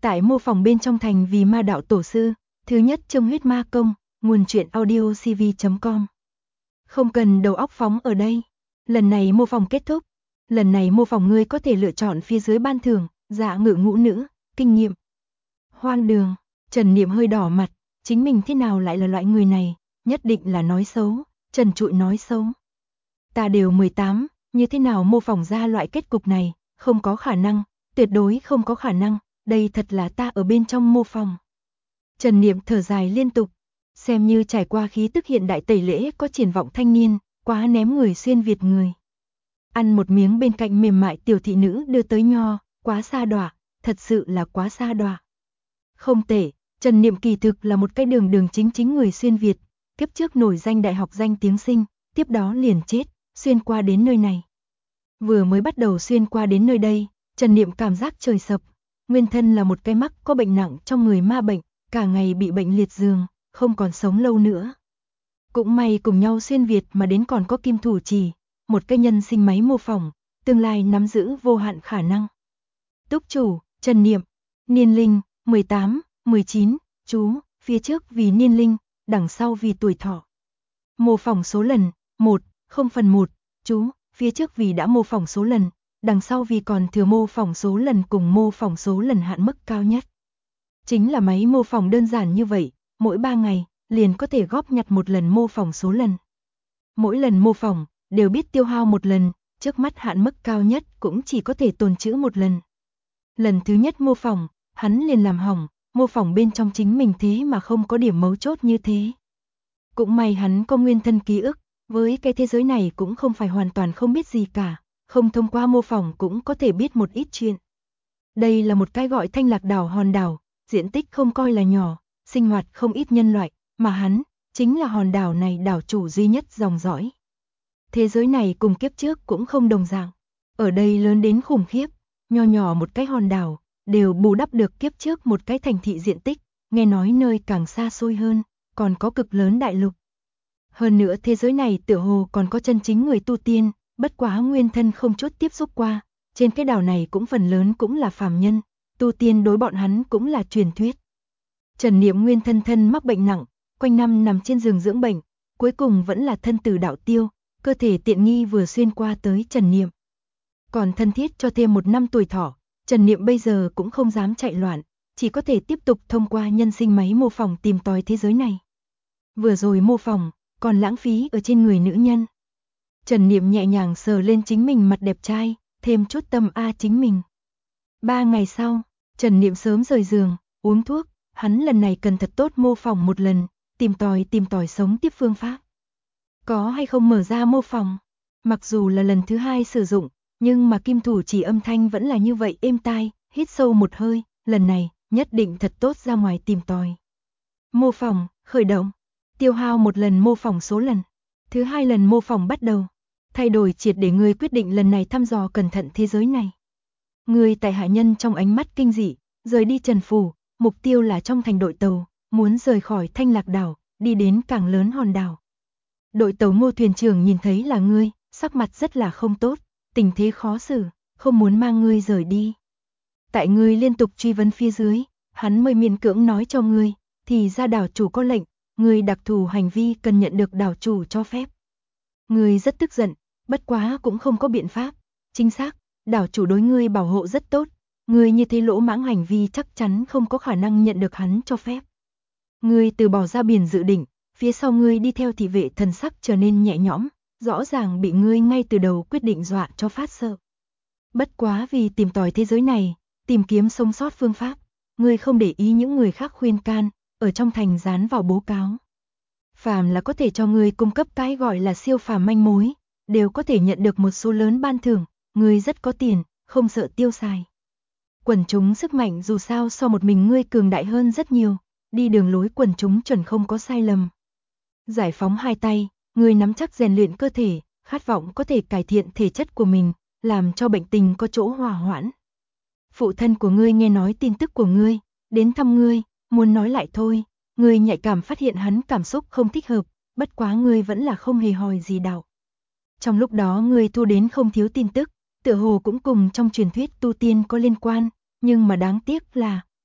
Tại mô phỏng bên trong thành vì ma đạo tổ sư, thứ nhất chương huyết ma công, nguồn truyện audio cv.com. Không cần đầu óc phóng ở đây. Lần này mô phỏng kết thúc. Lần này mô phỏng ngươi có thể lựa chọn phía dưới ban thưởng, dạ ngự ngũ nữ, kinh nghiệm. Hoang đường, Trần Niệm hơi đỏ mặt, chính mình thế nào lại là loại người này, nhất định là nói xấu, trần trụi nói xấu. Ta đều 18, như thế nào mô phỏng ra loại kết cục này, không có khả năng, tuyệt đối không có khả năng, đây thật là ta ở bên trong mô phỏng. Trần Niệm thở dài liên tục, xem như trải qua khí tức hiện đại tẩy lễ có triển vọng thanh niên, quá ném người xuyên Việt người. Ăn một miếng bên cạnh mềm mại tiểu thị nữ đưa tới nho, quá xa đọa, thật sự là quá xa đọa. Không tệ, Trần Niệm kỳ thực là một cái đường chính người xuyên Việt, kiếp trước nổi danh đại học danh tiếng sinh, tiếp đó liền chết, xuyên qua đến nơi này. Vừa mới bắt đầu xuyên qua đến nơi đây, Trần Niệm cảm giác trời sập, nguyên thân là một cái mắc có bệnh nặng trong người ma bệnh, cả ngày bị bệnh liệt giường, không còn sống lâu nữa. Cũng may cùng nhau xuyên Việt mà đến còn có Kim Thủ Chỉ, một cái nhân sinh máy mô phỏng, tương lai nắm giữ vô hạn khả năng. Túc chủ, Trần Niệm, niên linh, 18, 19, chú, phía trước vì niên linh, đằng sau vì tuổi thọ. Mô phỏng số lần, 1, 0/1, chú, phía trước vì đã mô phỏng số lần, đằng sau vì còn thừa mô phỏng số lần cùng mô phỏng số lần hạn mức cao nhất. Chính là máy mô phỏng đơn giản như vậy, mỗi 3 ngày, liền có thể góp nhặt một lần mô phỏng số lần. Mỗi lần mô phỏng, đều biết tiêu hao một lần, trước mắt hạn mức cao nhất cũng chỉ có thể tồn trữ một lần. Lần thứ nhất mô phỏng, hắn liền làm hỏng, mô phỏng bên trong chính mình thế mà không có điểm mấu chốt như thế. Cũng may hắn có nguyên thân ký ức, với cái thế giới này cũng không phải hoàn toàn không biết gì cả, không thông qua mô phỏng cũng có thể biết một ít chuyện. Đây là một cái gọi Thanh Lạc đảo hòn đảo, diện tích không coi là nhỏ, sinh hoạt không ít nhân loại, mà hắn chính là hòn đảo này đảo chủ duy nhất dòng dõi. Thế giới này cùng kiếp trước cũng không đồng dạng, ở đây lớn đến khủng khiếp, nho nhỏ một cái hòn đảo, đều bù đắp được kiếp trước một cái thành thị diện tích, nghe nói nơi càng xa xôi hơn, còn có cực lớn đại lục. Hơn nữa thế giới này tựa hồ còn có chân chính người tu tiên, bất quá nguyên thân không chút tiếp xúc qua, trên cái đảo này cũng phần lớn cũng là phàm nhân, tu tiên đối bọn hắn cũng là truyền thuyết. Trần Niệm nguyên thân mắc bệnh nặng, quanh năm nằm trên giường dưỡng bệnh, cuối cùng vẫn là thân tử đạo tiêu, cơ thể tiện nghi vừa xuyên qua tới Trần Niệm. Còn thân thiết cho thêm 1 năm tuổi thọ, Trần Niệm bây giờ cũng không dám chạy loạn, chỉ có thể tiếp tục thông qua nhân sinh máy mô phỏng tìm tòi thế giới này. Vừa rồi mô phỏng, còn lãng phí ở trên người nữ nhân. Trần Niệm nhẹ nhàng sờ lên chính mình mặt đẹp trai, thêm chút tâm chính mình. 3 ngày sau, Trần Niệm sớm rời giường, uống thuốc, hắn lần này cần thật tốt mô phỏng một lần, tìm tòi sống tiếp phương pháp. Có hay không mở ra mô phỏng? Mặc dù là lần thứ 2 sử dụng, nhưng mà Kim Thủ Chỉ âm thanh vẫn là như vậy êm tai, hít sâu một hơi, lần này, nhất định thật tốt ra ngoài tìm tòi. Mô phỏng, khởi động, tiêu hao một lần mô phỏng số lần, thứ 2 lần mô phỏng bắt đầu, thay đổi triệt để ngươi quyết định lần này thăm dò cẩn thận thế giới này. Ngươi tại hạ nhân trong ánh mắt kinh dị, rời đi Trần Phủ, mục tiêu là trong thành đội tàu, muốn rời khỏi Thanh Lạc đảo, đi đến càng lớn hòn đảo. Đội tàu Ngô thuyền trưởng nhìn thấy là ngươi, sắc mặt rất là không tốt, tình thế khó xử, không muốn mang ngươi rời đi. Tại ngươi liên tục truy vấn phía dưới, hắn mới miễn cưỡng nói cho ngươi, thì ra đảo chủ có lệnh, ngươi đặc thù hành vi cần nhận được đảo chủ cho phép. Ngươi rất tức giận, bất quá cũng không có biện pháp, chính xác, đảo chủ đối ngươi bảo hộ rất tốt, ngươi như thế lỗ mãng hành vi chắc chắn không có khả năng nhận được hắn cho phép. Ngươi từ bỏ ra biển dự định, phía sau ngươi đi theo thị vệ thần sắc trở nên nhẹ nhõm, rõ ràng bị ngươi ngay từ đầu quyết định dọa cho phát sợ. Bất quá vì tìm tòi thế giới này, tìm kiếm sống sót phương pháp, ngươi không để ý những người khác khuyên can, ở trong thành dán vào bố cáo. Phàm là có thể cho ngươi cung cấp cái gọi là siêu phàm manh mối, đều có thể nhận được một số lớn ban thưởng, ngươi rất có tiền, không sợ tiêu xài. Quần chúng sức mạnh dù sao so một mình ngươi cường đại hơn rất nhiều, đi đường lối quần chúng chuẩn không có sai lầm. Giải phóng 2 tay, ngươi nắm chắc rèn luyện cơ thể, khát vọng có thể cải thiện thể chất của mình, làm cho bệnh tình có chỗ hòa hoãn. Phụ thân của ngươi nghe nói tin tức của ngươi, đến thăm ngươi, muốn nói lại thôi, ngươi nhạy cảm phát hiện hắn cảm xúc không thích hợp, bất quá ngươi vẫn là không hề hỏi gì đạo. Trong lúc đó ngươi thu đến không thiếu tin tức, tựa hồ cũng cùng trong truyền thuyết tu tiên có liên quan, nhưng mà đáng tiếc là,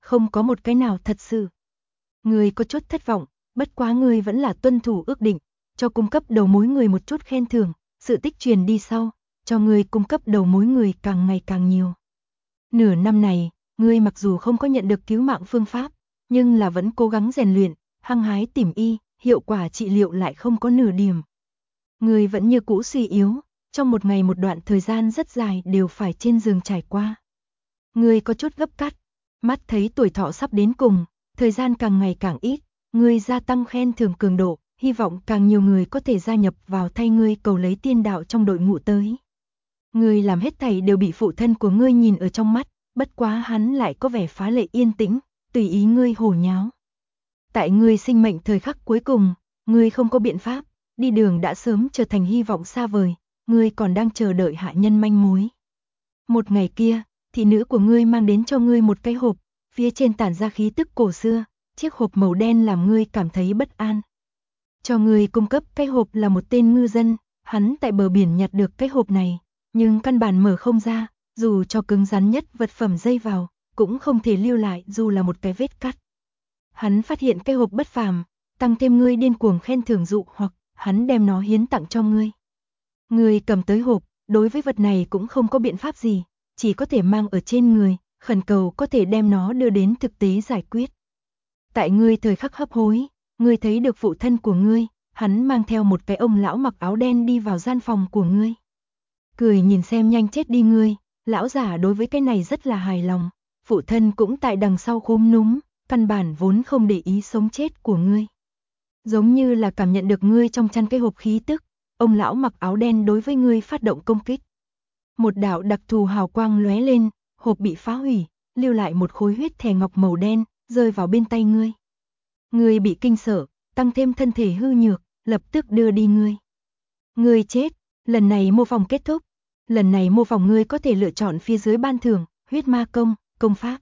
không có một cái nào thật sự. Ngươi có chút thất vọng, bất quá ngươi vẫn là tuân thủ ước định, cho cung cấp đầu mối người một chút khen thưởng, sự tích truyền đi sau, cho ngươi cung cấp đầu mối người càng ngày càng nhiều. Nửa năm này, ngươi mặc dù không có nhận được cứu mạng phương pháp, nhưng là vẫn cố gắng rèn luyện, hăng hái tìm y, hiệu quả trị liệu lại không có nửa điểm. Ngươi vẫn như cũ suy yếu, trong một ngày một đoạn thời gian rất dài đều phải trên giường trải qua. Ngươi có chút gấp gáp, mắt thấy tuổi thọ sắp đến cùng, thời gian càng ngày càng ít, ngươi gia tăng khen thưởng cường độ, hy vọng càng nhiều người có thể gia nhập vào thay ngươi cầu lấy tiên đạo trong đội ngũ tới. Ngươi làm hết thảy đều bị phụ thân của ngươi nhìn ở trong mắt, bất quá hắn lại có vẻ phá lệ yên tĩnh, tùy ý ngươi hồ nháo. Tại ngươi sinh mệnh thời khắc cuối cùng, ngươi không có biện pháp, đi đường đã sớm trở thành hy vọng xa vời, ngươi còn đang chờ đợi hạ nhân manh mối. Một ngày kia, thị nữ của ngươi mang đến cho ngươi một cái hộp, phía trên tản ra khí tức cổ xưa, chiếc hộp màu đen làm ngươi cảm thấy bất an. Cho ngươi cung cấp cái hộp là một tên ngư dân, hắn tại bờ biển nhặt được cái hộp này, nhưng căn bản mở không ra, dù cho cứng rắn nhất vật phẩm dây vào, cũng không thể lưu lại dù là một cái vết cắt. Hắn phát hiện cái hộp bất phàm, tăng thêm ngươi điên cuồng khen thưởng dụ hoặc hắn đem nó hiến tặng cho ngươi. Ngươi cầm tới hộp, đối với vật này cũng không có biện pháp gì, chỉ có thể mang ở trên người, khẩn cầu có thể đem nó đưa đến thực tế giải quyết. Tại ngươi thời khắc hấp hối, ngươi thấy được phụ thân của ngươi, hắn mang theo một cái ông lão mặc áo đen đi vào gian phòng của ngươi. Cười nhìn xem nhanh chết đi ngươi, lão giả đối với cái này rất là hài lòng, phụ thân cũng tại đằng sau khúm núm, căn bản vốn không để ý sống chết của ngươi. Giống như là cảm nhận được ngươi trong chăn cái hộp khí tức, ông lão mặc áo đen đối với ngươi phát động công kích. Một đạo đặc thù hào quang lóe lên, hộp bị phá hủy, lưu lại một khối huyết thẻ ngọc màu đen, rơi vào bên tay ngươi. Ngươi bị kinh sợ, tăng thêm thân thể hư nhược, lập tức đưa đi ngươi. Ngươi chết, lần này mô phỏng kết thúc. Lần này mô phỏng ngươi có thể lựa chọn phía dưới ban thưởng, huyết ma công, công pháp.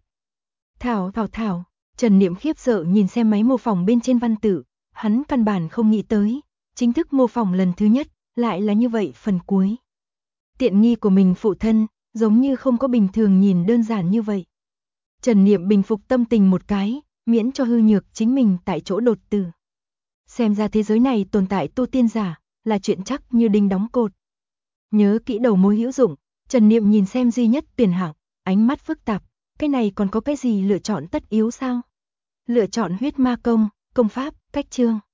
Thảo, Trần Niệm khiếp sợ nhìn xem máy mô phỏng bên trên văn tự, hắn căn bản không nghĩ tới, chính thức mô phỏng lần thứ nhất, lại là như vậy phần cuối. Tiện nghi của mình phụ thân, giống như không có bình thường nhìn đơn giản như vậy. Trần Niệm bình phục tâm tình một cái, miễn cho hư nhược chính mình tại chỗ đột tử. Xem ra thế giới này tồn tại tu tiên giả, là chuyện chắc như đinh đóng cột. Nhớ kỹ đầu mối hữu dụng, Trần Niệm nhìn xem duy nhất tuyển hạng, ánh mắt phức tạp, cái này còn có cái gì lựa chọn tất yếu sao? Lựa chọn huyết ma công, công pháp, cách chương.